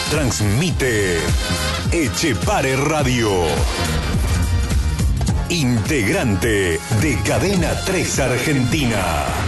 Transmite Etxepare Radio. Integrante de Cadena 3 Argentina.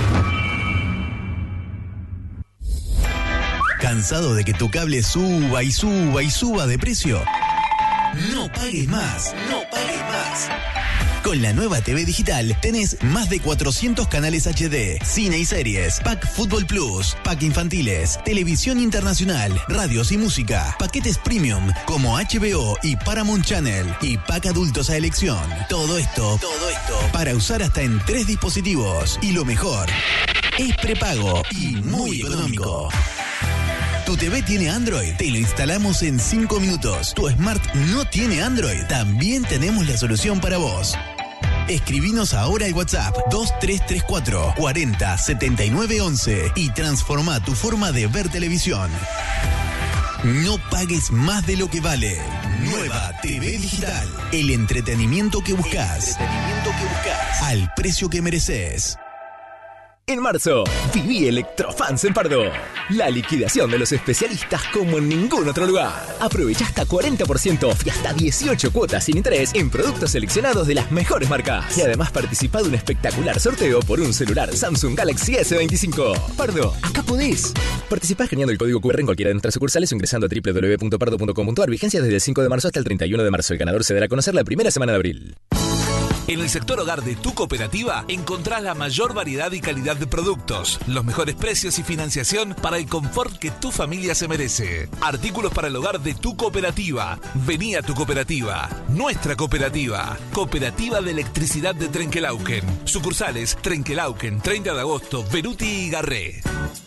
¿Cansado de que tu cable suba y suba y suba de precio? No pagues más, no pagues más. Con la nueva TV digital tenés más de 400 canales HD, cine y series, pack Fútbol Plus, pack infantiles, televisión internacional, radios y música, paquetes premium como HBO y Paramount Channel y pack adultos a elección. Todo esto para usar hasta en 3 dispositivos. Y lo mejor, es prepago y muy económico. ¿Tu TV tiene Android? Te lo instalamos en 5 minutos. ¿Tu Smart no tiene Android? También tenemos la solución para vos. Escribinos ahora al WhatsApp 2334 40 79 11 y transforma tu forma de ver televisión. No pagues más de lo que vale. Nueva TV digital. El entretenimiento que buscas. Al precio que mereces. En marzo, viví Electrofans en Pardo. La liquidación de los especialistas como en ningún otro lugar. Aprovecha hasta 40% off y hasta 18 cuotas sin interés en productos seleccionados de las mejores marcas. Y además participa de un espectacular sorteo por un celular Samsung Galaxy S25. Pardo, acá podés. Participá escaneando el código QR en cualquiera de nuestras sucursales o ingresando a www.pardo.com.ar. Vigencia desde el 5 de marzo hasta el 31 de marzo. El ganador se dará a conocer la primera semana de abril. En el sector hogar de tu cooperativa encontrás la mayor variedad y calidad de productos, los mejores precios y financiación para el confort que tu familia se merece. Artículos para el hogar de tu cooperativa. Vení a tu cooperativa. Nuestra cooperativa. Cooperativa de Electricidad de Trenquelauquen. Sucursales Trenquelauquen, 30 de agosto, Beruti y Garré.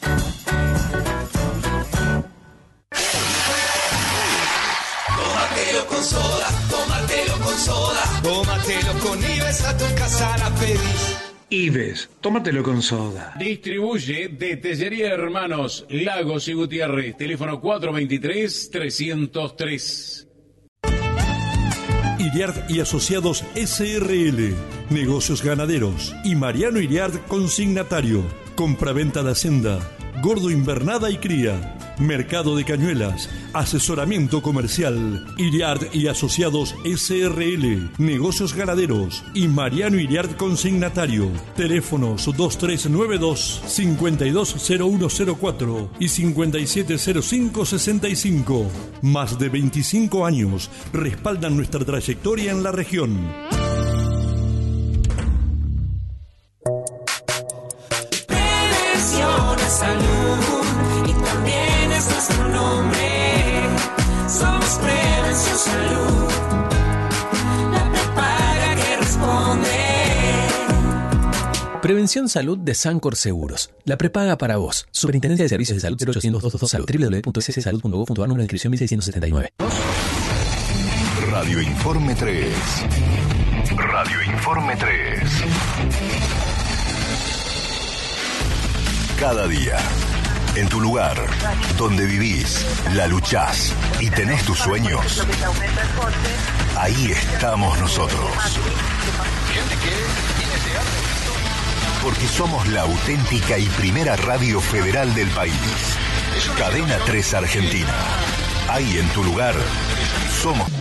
Tómatelo con soda, tómatelo con soda. Tómatelo con Ives, a tu casa la pedís. Ives, tómatelo con soda. Distribuye de Tellería Hermanos Lagos y Gutiérrez. Teléfono 423-303. Iriart y Asociados SRL, Negocios Ganaderos y Mariano Iriart Consignatario, compraventa de Hacienda, Gordo Invernada y Cría, Mercado de Cañuelas, asesoramiento comercial, Iriart y Asociados SRL, Negocios Ganaderos y Mariano Iriart Consignatario. Teléfonos 2392-520104 y 570565. Más de 25 años respaldan nuestra trayectoria en la región. Prevención a salud y también es nuestro nombre. Somos Prevención Salud, la prepaga que responde. Prevención Salud de Sancor Seguros. La prepaga para vos. Superintendencia de Servicios de Salud 0800-222 Salud. www.sssalud.gov.ar. Número de inscripción 1679. Radio Informe 3. Radio Informe 3. Cada día, en tu lugar, donde vivís, la luchás y tenés tus sueños, ahí estamos nosotros. Porque somos la auténtica y primera radio federal del país. Cadena 3 Argentina. Ahí en tu lugar, somos